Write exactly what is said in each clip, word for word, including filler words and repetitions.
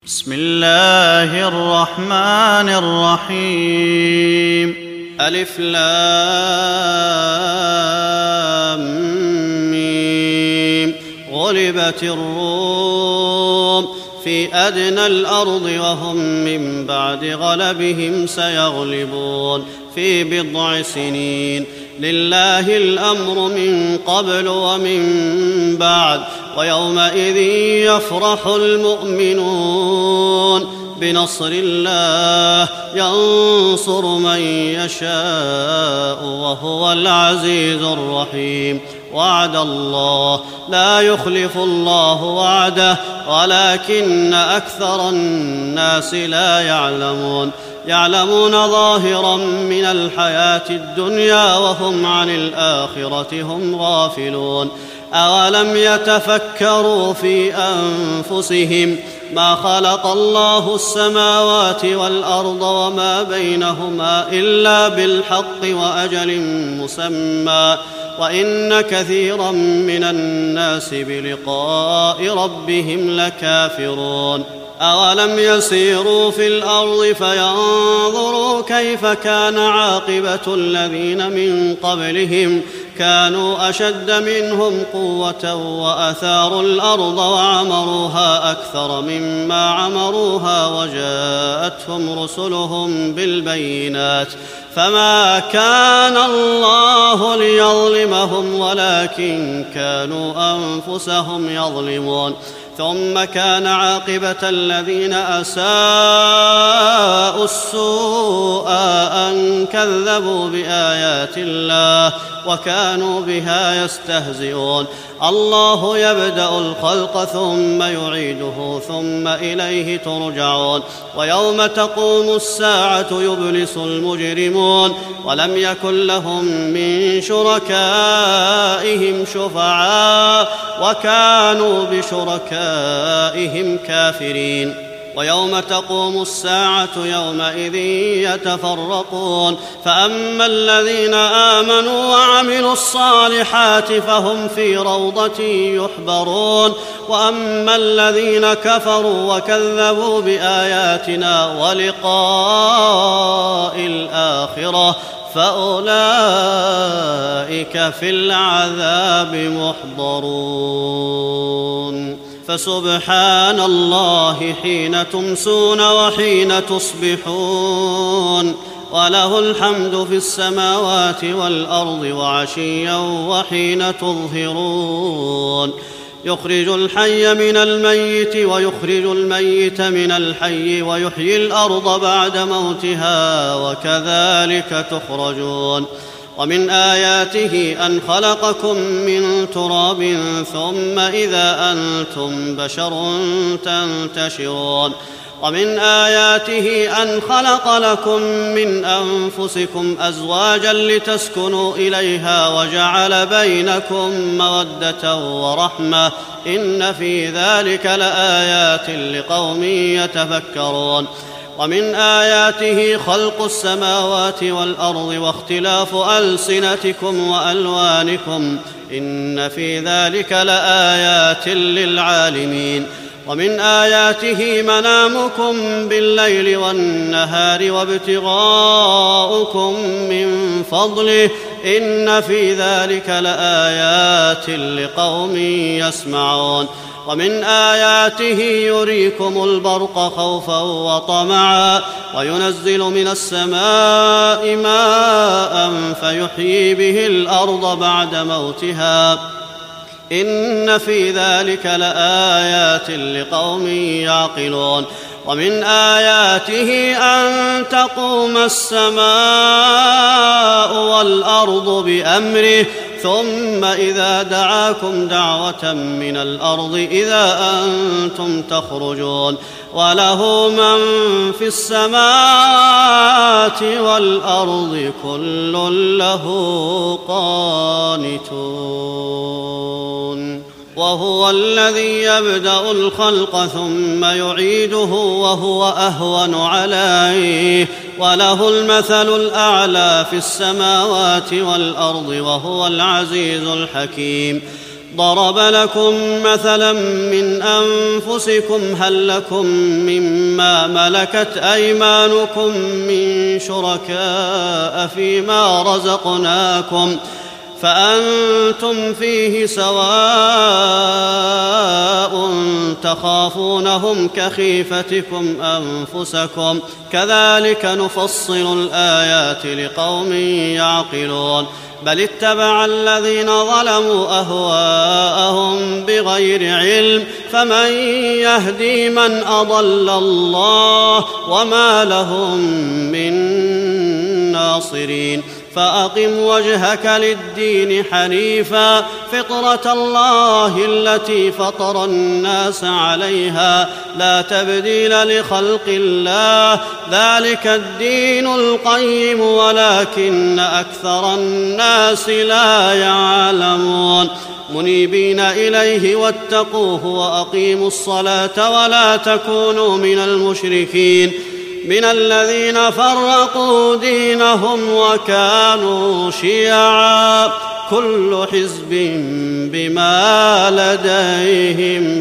بسم الله الرحمن الرحيم. ألف لام ميم. غلبت الروم في أدنى الأرض وهم من بعد غلبهم سيغلبون في بضع سنين. لله الأمر من قبل ومن بعد ويومئذ يفرح المؤمنون بنصر الله ينصر من يشاء وهو العزيز الرحيم. وعد الله لا يخلف الله وعده ولكن أكثر الناس لا يعلمون. يعلمون ظاهرا من الحياة الدنيا وهم عن الآخرة هم غافلون. أولم يتفكروا في أنفسهم ما خلق الله السماوات والأرض وما بينهما إلا بالحق وأجل مسمى وإن كثيرا من الناس بلقاء ربهم لكافرون. أولم يسيروا في الأرض فينظروا كيف كان عاقبة الذين من قبلهم كانوا أشد منهم قوة وأثاروا الأرض وعمروها أكثر مما عمروها وجاءتهم رسلهم بالبينات فما كان الله ليظلمهم ولكن كانوا أنفسهم يظلمون. ثم كان عاقبة الذين أساءوا السوء أن كذبوا بآيات الله وكانوا بها يستهزئون. الله يبدأ الخلق ثم يعيده ثم إليه ترجعون. ويوم تقوم الساعة يبلس المجرمون ولم يكن لهم من شركائهم شفعاء وكانوا بشركائهم كافرين. ويوم تقوم الساعة يومئذ يتفرقون فأما الذين آمنوا وعملوا الصالحات فهم في روضة يحبرون وأما الذين كفروا وكذبوا بآياتنا ولقاء الآخرة فأولئك في العذاب محضرون. فسبحان الله حين تمسون وحين تصبحون وله الحمد في السماوات والأرض وعشيا وحين تظهرون. يخرج الحي من الميت ويخرج الميت من الحي ويحيي الأرض بعد موتها وكذلك تخرجون. ومن آياته أن خلقكم من تراب ثم إذا أنتم بشر تنتشرون. ومن آياته أن خلق لكم من أنفسكم أزواجا لتسكنوا إليها وجعل بينكم مودة ورحمة إن في ذلك لآيات لقوم يتفكرون. ومن آياته خلق السماوات والأرض واختلاف ألسنتكم وألوانكم إن في ذلك لآيات للعالمين. ومن آياته منامكم بالليل والنهار وابتغاؤكم من فضله إن في ذلك لآيات لقوم يسمعون. ومن آياته يريكم البرق خوفا وطمعا وينزل من السماء ماء فيحيي به الأرض بعد موتها إن في ذلك لآيات لقوم يعقلون. ومن آياته أن تقوم السماء والأرض بأمره ثم إذا دعاكم دعوة من الأرض إذا أنتم تخرجون. وله من في السماوات والأرض كل له قانتون. وهو الذي يبدأ الخلق ثم يعيده وهو أهون عليه وله المثل الأعلى في السماوات والأرض وهو العزيز الحكيم. ضرب لكم مثلا من أنفسكم هل لكم مما ملكت أيمانكم من شركاء فيما رزقناكم فأنتم فيه سواء تخافونهم كخيفتكم أنفسكم كذلك نفصل الآيات لقوم يعقلون بل اتبع الذين ظلموا أهواءهم بغير علم فمن يهدي من أضل الله وما لهم من ناصرين فأقم وجهك للدين حنيفا فطرة الله التي فطر الناس عليها لا تبديل لخلق الله ذلك الدين القيم ولكن أكثر الناس لا يعلمون منيبين إليه واتقوه وأقيموا الصلاة ولا تكونوا من المشركين من الذين فرقوا دينهم وكانوا شيعا كل حزب بما لديهم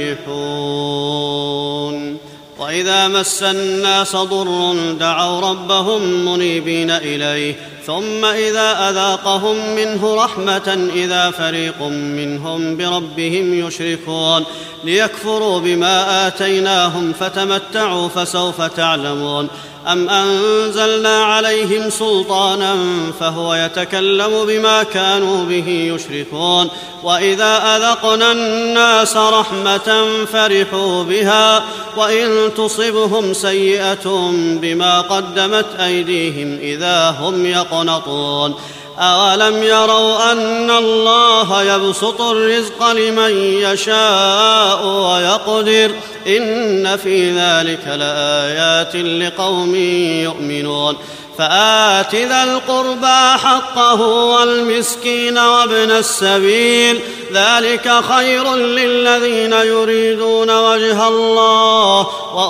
فرحون وإذا مس الناس ضر دعوا ربهم منيبين إليه ثم إذا أذاقهم منه رحمة إذا فريق منهم بربهم يشركون ليكفروا بما آتيناهم فتمتعوا فسوف تعلمون أم أنزلنا عليهم سلطانا فهو يتكلم بما كانوا به يشركون وإذا أذقنا الناس رحمة فرحوا بها وإن تصبهم سيئة بما قدمت أيديهم إذا هم يقنطون أولم يروا أن الله يبسط الرزق لمن يشاء ويقدر إن في ذلك لآيات لقوم يؤمنون فآت ذا القربى حقه والمسكين وابن السبيل ذلك خير للذين يريدون وجه الله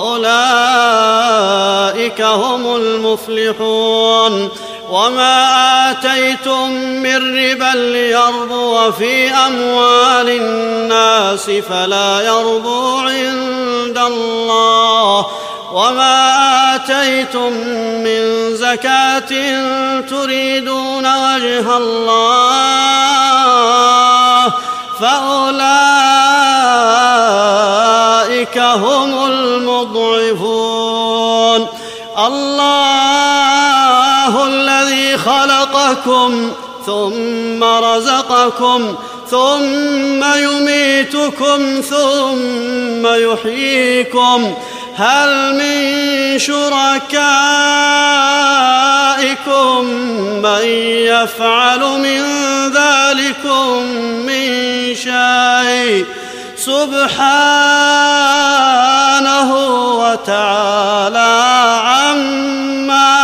وأولئك هم المفلحون وما آتيتم من ربا ليربو في أموال الناس فلا يربو عند الله وما آتيتم من زكاة تريدون وجه الله فأولئك هم المضعفون الله الذي خلقكم ثم رزقكم ثم يميتكم ثم يحييكم هل من شركائكم من يفعل من ذلكم من شيء سبحانه وتعالى عما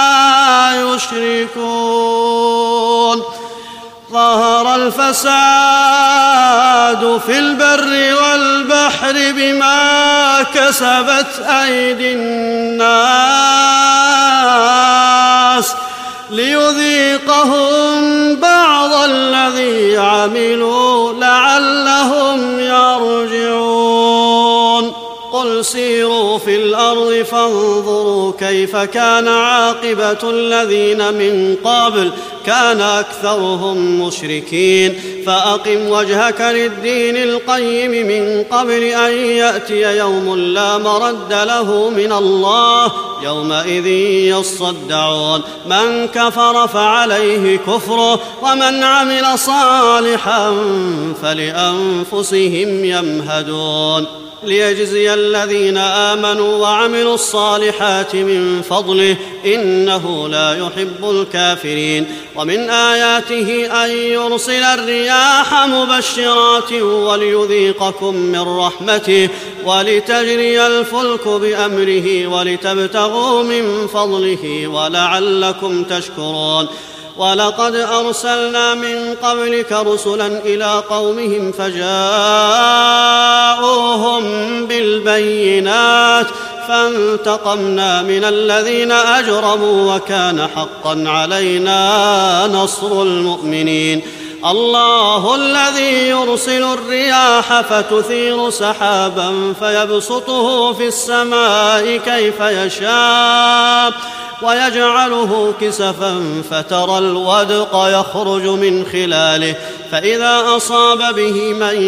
يشركون ظهر الفساد في البر والبحر بما كسبت أيدي الناس ليذيقهم بعض الذي عملوا لعلهم يرجعون قل سيروا في الأرض فانظروا كيف كان عاقبة الذين من قبل كان أكثرهم مشركين فأقم وجهك للدين القيم من قبل أن يأتي يوم لا مرد له من الله يومئذ يصدعون من كفر فعليه كفره ومن عمل صالحا فلأنفسهم يمهدون ليجزي الذين آمنوا وعملوا الصالحات من فضله إنه لا يحب الكافرين ومن آياته أن يرسل الرياح مبشرات وليذيقكم من رحمته ولتجري الفلك بأمره ولتبتغوا من فضله ولعلكم تشكرون ولقد أرسلنا من قبلك رسلا إلى قومهم فجاءوهم بالبينات فانتقمنا من الذين أجرموا وكان حقا علينا نصر المؤمنين الله الذي يرسل الرياح فتثير سحابا فيبسطه في السماء كيف يشاء ويجعله كسفا فترى الودق يخرج من خلاله فإذا أصاب به من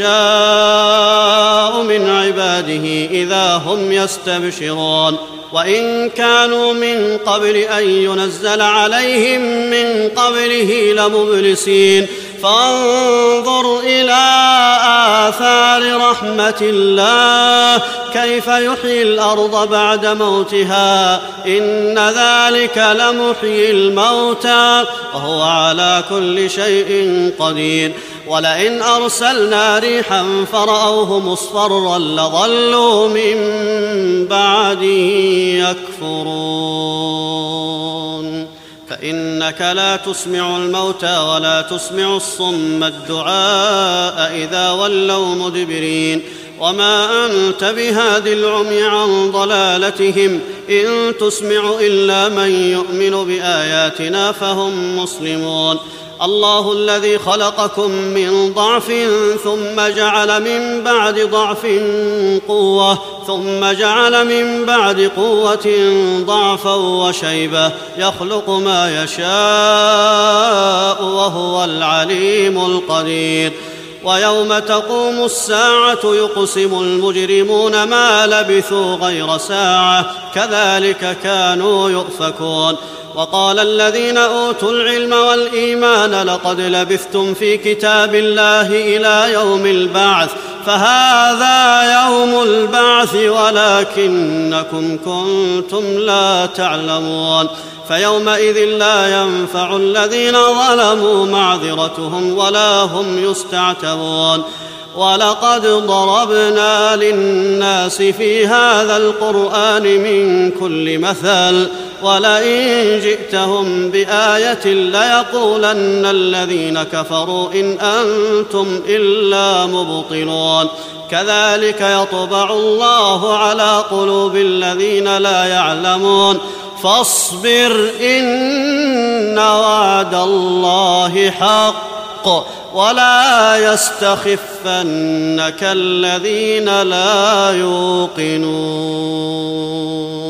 يشاء من عباده إذا هم يستبشرون وإن كانوا من قبل أن ينزل عليهم من قبله لمبلسين فانظر إلى آثار رحمة الله كيف يحيي الأرض بعد موتها إن ذلك لمحيي الموتى وهو على كل شيء قدير ولئن أرسلنا ريحا فرأوه مصفرا لظلوا من بعده يكفرون فإنك لا تسمع الموتى ولا تسمع الصم الدعاء إذا ولوا مدبرين وما أنت بهاد العمي عن ضلالتهم إن تسمع إلا من يؤمن بآياتنا فهم مسلمون الله الذي خلقكم من ضعف ثم جعل من بعد ضعف قوة ثم جعل من بعد قوة ضعفا وشيبة يخلق ما يشاء وهو العليم القدير ويوم تقوم الساعة يقسم المجرمون ما لبثوا غير ساعة كذلك كانوا يؤفكون وقال الذين أوتوا العلم والإيمان لقد لبثتم في كتاب الله إلى يوم البعث فهذا يوم البعث ولكنكم كنتم لا تعلمون فيومئذ لا ينفع الذين ظلموا معذرتهم ولا هم يستعتبون ولقد ضربنا للناس في هذا القرآن من كل مثل ولئن جئتهم بآية ليقولن الذين كفروا إن أنتم إلا مبطلون كذلك يطبع الله على قلوب الذين لا يعلمون فاصبر إن وعد الله حق ولا يستخفنك الذين لا يوقنون